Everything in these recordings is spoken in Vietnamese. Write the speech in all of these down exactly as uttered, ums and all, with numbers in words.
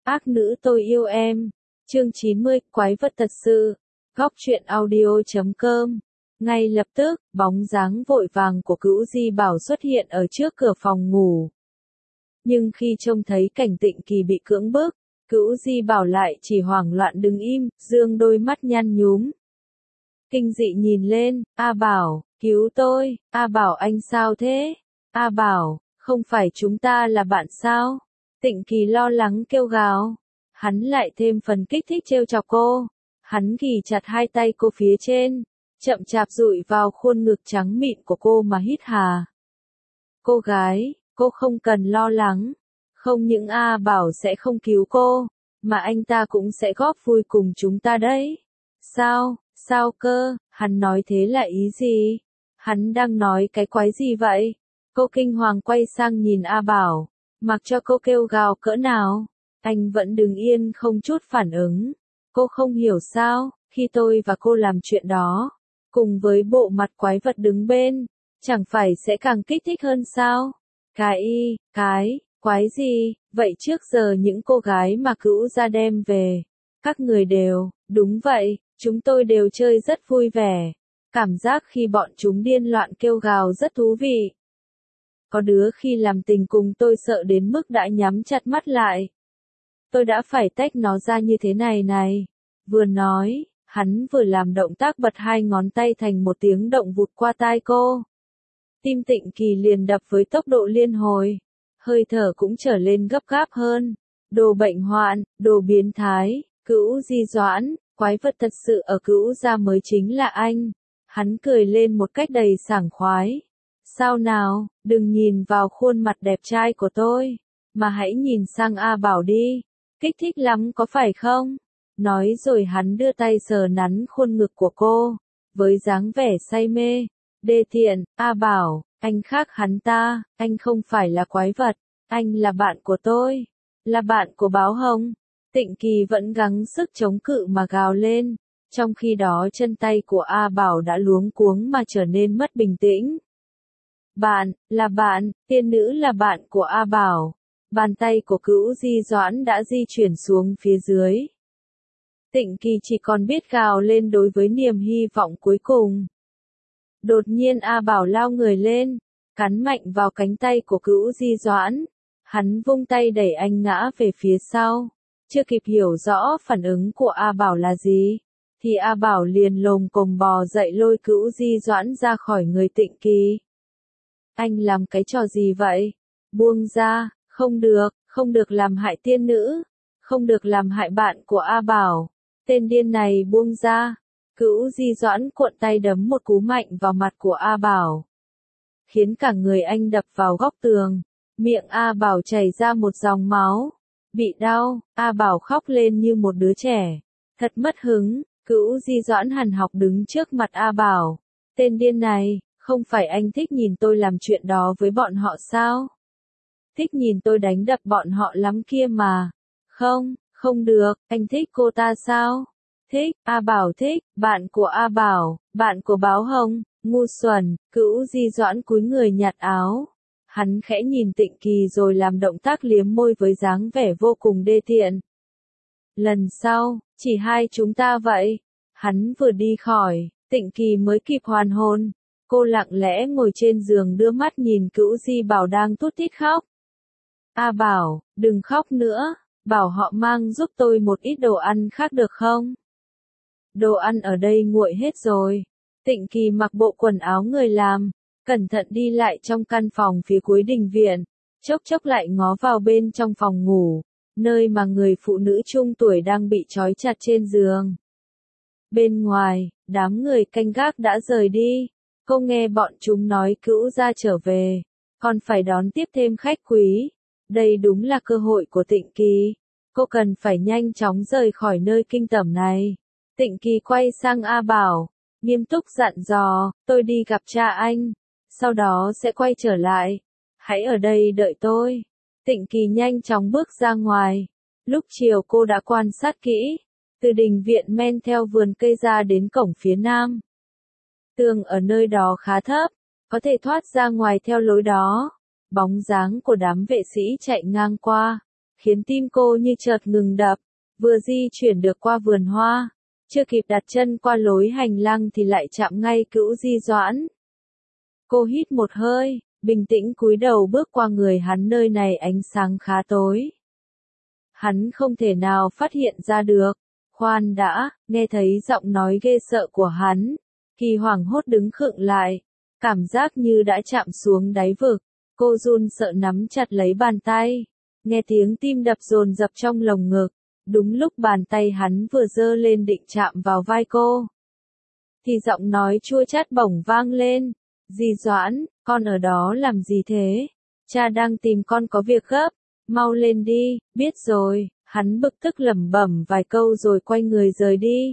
Ác nữ tôi yêu em. Chương chín mươi, quái vật thật sự. Góc truyện audio chấm com. Ngay lập tức, bóng dáng vội vàng của Cữu Di Bảo xuất hiện ở trước cửa phòng ngủ. Nhưng khi trông thấy cảnh Tịnh Kỳ bị cưỡng bức, Cữu Di Bảo lại chỉ hoảng loạn đứng im, dương đôi mắt nhăn nhúm. Kinh dị nhìn lên, A Bảo, cứu tôi, A Bảo anh sao thế? A Bảo, không phải chúng ta là bạn sao? Tịnh Kỳ lo lắng kêu gào. Hắn lại thêm phần kích thích trêu chọc cô. Hắn ghì chặt hai tay cô phía trên, chậm chạp dụi vào khuôn ngực trắng mịn của cô mà hít hà. Cô gái, cô không cần lo lắng. Không những A Bảo sẽ không cứu cô, mà anh ta cũng sẽ góp vui cùng chúng ta đấy. Sao, sao cơ, hắn nói thế là ý gì? Hắn đang nói cái quái gì vậy? Cô kinh hoàng quay sang nhìn A Bảo, mặc cho cô kêu gào cỡ nào, anh vẫn đứng yên không chút phản ứng. Cô không hiểu sao, khi tôi và cô làm chuyện đó, cùng với bộ mặt quái vật đứng bên, chẳng phải sẽ càng kích thích hơn sao? Cái, cái, quái gì, vậy trước giờ những cô gái mà Cữu gia đem về, các người đều, đúng vậy, chúng tôi đều chơi rất vui vẻ. Cảm giác khi bọn chúng điên loạn kêu gào rất thú vị. Có đứa khi làm tình cùng tôi sợ đến mức đã nhắm chặt mắt lại. Tôi đã phải tách nó ra như thế này này. Vừa nói, hắn vừa làm động tác bật hai ngón tay thành một tiếng động vụt qua tai cô. Tim Tịnh Kỳ liền đập với tốc độ liên hồi. Hơi thở cũng trở lên gấp gáp hơn. Đồ bệnh hoạn, đồ biến thái, Cữu Di Doãn, quái vật thật sự ở Cữu gia mới chính là anh. Hắn cười lên một cách đầy sảng khoái. Sao nào, đừng nhìn vào khuôn mặt đẹp trai của tôi, mà hãy nhìn sang A Bảo đi. Kích thích lắm có phải không? Nói rồi hắn đưa tay sờ nắn khuôn ngực của cô, với dáng vẻ say mê. Đê tiện, A Bảo, anh khác hắn ta, anh không phải là quái vật, anh là bạn của tôi, là bạn của Báo Hồng. Tịnh Kỳ vẫn gắng sức chống cự mà gào lên, trong khi đó chân tay của A Bảo đã luống cuống mà trở nên mất bình tĩnh. Bạn, là bạn, tiên nữ là bạn của A Bảo. Bàn tay của Cữu Di Doãn đã di chuyển xuống phía dưới. Tịnh Kỳ chỉ còn biết gào lên đối với niềm hy vọng cuối cùng. Đột nhiên A Bảo lao người lên, cắn mạnh vào cánh tay của Cữu Di Doãn. Hắn vung tay đẩy anh ngã về phía sau. Chưa kịp hiểu rõ phản ứng của A Bảo là gì, thì A Bảo liền lồm cồm bò dậy lôi Cữu Di Doãn ra khỏi người Tịnh Kỳ. Anh làm cái trò gì vậy? Buông ra, không được, không được làm hại tiên nữ, không được làm hại bạn của A Bảo. Tên điên này buông ra. Cữu Di Doãn cuộn tay đấm một cú mạnh vào mặt của A Bảo, khiến cả người anh đập vào góc tường. Miệng A Bảo chảy ra một dòng máu. Bị đau, A Bảo khóc lên như một đứa trẻ. Thật mất hứng. Cữu Di Doãn hằn học đứng trước mặt A Bảo. Tên điên này, không phải anh thích nhìn tôi làm chuyện đó với bọn họ sao? Thích nhìn tôi đánh đập bọn họ lắm kia mà. Không, không được, anh thích cô ta sao? Thích, A Bảo thích, bạn của A Bảo, bạn của Báo Hồng, ngu xuẩn. Cữu Di Doãn cúi người nhặt áo. Hắn khẽ nhìn Tịnh Kỳ rồi làm động tác liếm môi với dáng vẻ vô cùng đê tiện. Lần sau, chỉ hai chúng ta vậy. Hắn vừa đi khỏi, Tịnh Kỳ mới kịp hoàn hồn. Cô lặng lẽ ngồi trên giường đưa mắt nhìn Cữu Di Bảo đang tút tít khóc. A Bảo, đừng khóc nữa, bảo họ mang giúp tôi một ít đồ ăn khác được không? Đồ ăn ở đây nguội hết rồi. Tịnh Kỳ mặc bộ quần áo người làm, cẩn thận đi lại trong căn phòng phía cuối đình viện, chốc chốc lại ngó vào bên trong phòng ngủ, nơi mà người phụ nữ trung tuổi đang bị trói chặt trên giường. Bên ngoài, đám người canh gác đã rời đi. Cô nghe bọn chúng nói Cữu gia trở về, còn phải đón tiếp thêm khách quý. Đây đúng là cơ hội của Tịnh Kỳ. Cô cần phải nhanh chóng rời khỏi nơi kinh tởm này. Tịnh Kỳ quay sang A Bảo, nghiêm túc dặn dò, tôi đi gặp cha anh, sau đó sẽ quay trở lại. Hãy ở đây đợi tôi. Tịnh Kỳ nhanh chóng bước ra ngoài. Lúc chiều cô đã quan sát kỹ, từ đình viện men theo vườn cây ra đến cổng phía nam. Tường ở nơi đó khá thấp, có thể thoát ra ngoài theo lối đó. Bóng dáng của đám vệ sĩ chạy ngang qua, khiến tim cô như chợt ngừng đập, vừa di chuyển được qua vườn hoa, chưa kịp đặt chân qua lối hành lang thì lại chạm ngay Cữu Di Doãn. Cô hít một hơi, bình tĩnh cúi đầu bước qua người hắn, nơi này ánh sáng khá tối. Hắn không thể nào phát hiện ra được. Khoan đã, nghe thấy giọng nói ghê sợ của hắn, Kỳ hoảng hốt đứng khựng lại, cảm giác như đã chạm xuống đáy vực. Cô run sợ nắm chặt lấy bàn tay, nghe tiếng tim đập dồn dập trong lồng ngực. Đúng lúc bàn tay hắn vừa giơ lên định chạm vào vai cô, thì giọng nói chua chát bỗng vang lên. Di Doãn, con ở đó làm gì thế? Cha đang tìm con có việc gấp, mau lên đi. Biết rồi, hắn bực tức lẩm bẩm vài câu rồi quay người rời đi.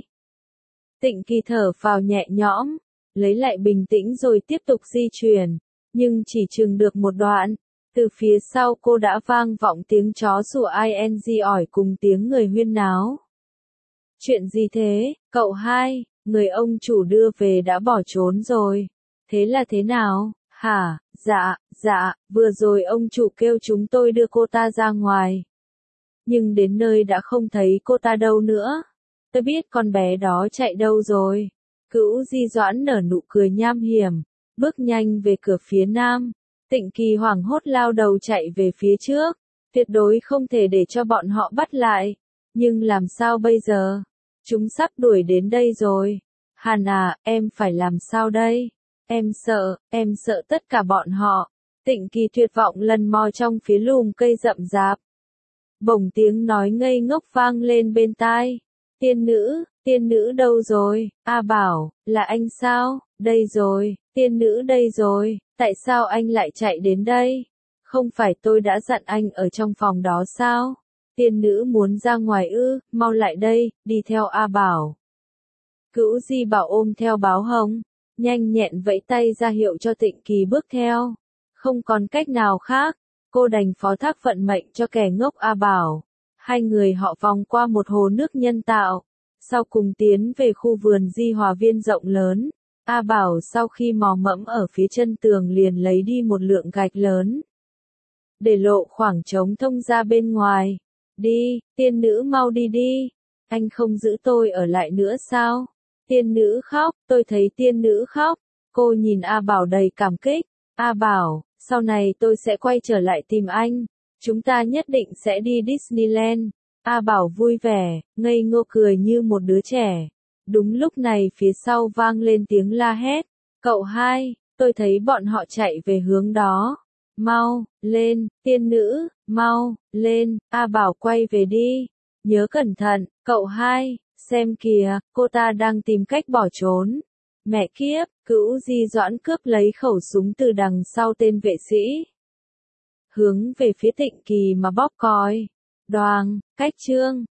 Tịnh Kỳ thở phào nhẹ nhõm, lấy lại bình tĩnh rồi tiếp tục di chuyển, nhưng chỉ chừng được một đoạn, từ phía sau cô đã vang vọng tiếng chó sủa ing ỏi cùng tiếng người huyên náo. Chuyện gì thế, cậu hai? Người ông chủ đưa về đã bỏ trốn rồi. Thế là thế nào? Hả? Dạ, dạ, vừa rồi ông chủ kêu chúng tôi đưa cô ta ra ngoài. Nhưng đến nơi đã không thấy cô ta đâu nữa. Tôi biết con bé đó chạy đâu rồi. Cữu Di Doãn nở nụ cười nham hiểm, bước nhanh về cửa phía nam. Tịnh Kỳ hoảng hốt lao đầu chạy về phía trước, tuyệt đối không thể để cho bọn họ bắt lại. Nhưng làm sao bây giờ? Chúng sắp đuổi đến đây rồi. Hàn à, em phải làm sao đây? Em sợ, em sợ tất cả bọn họ. Tịnh Kỳ tuyệt vọng lần mò trong phía lùm cây rậm rạp. Bỗng tiếng nói ngây ngốc vang lên bên tai. Tiên nữ, tiên nữ đâu rồi? A Bảo, là anh sao? Đây rồi, tiên nữ đây rồi, tại sao anh lại chạy đến đây? Không phải tôi đã dặn anh ở trong phòng đó sao? Tiên nữ muốn ra ngoài ư, mau lại đây, đi theo A Bảo. Cữu Di Bảo ôm theo báo hồng, nhanh nhẹn vẫy tay ra hiệu cho Tịnh Kỳ bước theo. Không còn cách nào khác, cô đành phó thác vận mệnh cho kẻ ngốc A Bảo. Hai người họ vòng qua một hồ nước nhân tạo, sau cùng tiến về khu vườn Di Hòa Viên rộng lớn. A Bảo sau khi mò mẫm ở phía chân tường liền lấy đi một lượng gạch lớn, để lộ khoảng trống thông ra bên ngoài. Đi, tiên nữ mau đi đi, anh không giữ tôi ở lại nữa sao? Tiên nữ khóc, tôi thấy tiên nữ khóc. Cô nhìn A Bảo đầy cảm kích. A Bảo, sau này tôi sẽ quay trở lại tìm anh. Chúng ta nhất định sẽ đi Disneyland. A Bảo vui vẻ, ngây ngô cười như một đứa trẻ. Đúng lúc này phía sau vang lên tiếng la hét. Cậu hai, tôi thấy bọn họ chạy về hướng đó. Mau, lên, tiên nữ, mau, lên. A Bảo quay về đi. Nhớ cẩn thận, cậu hai, xem kìa, cô ta đang tìm cách bỏ trốn. Mẹ kiếp, Cữu Di Doãn cướp lấy khẩu súng từ đằng sau tên vệ sĩ, hướng về phía Tịnh Kỳ mà bóp còi. Đoàng, cách chương.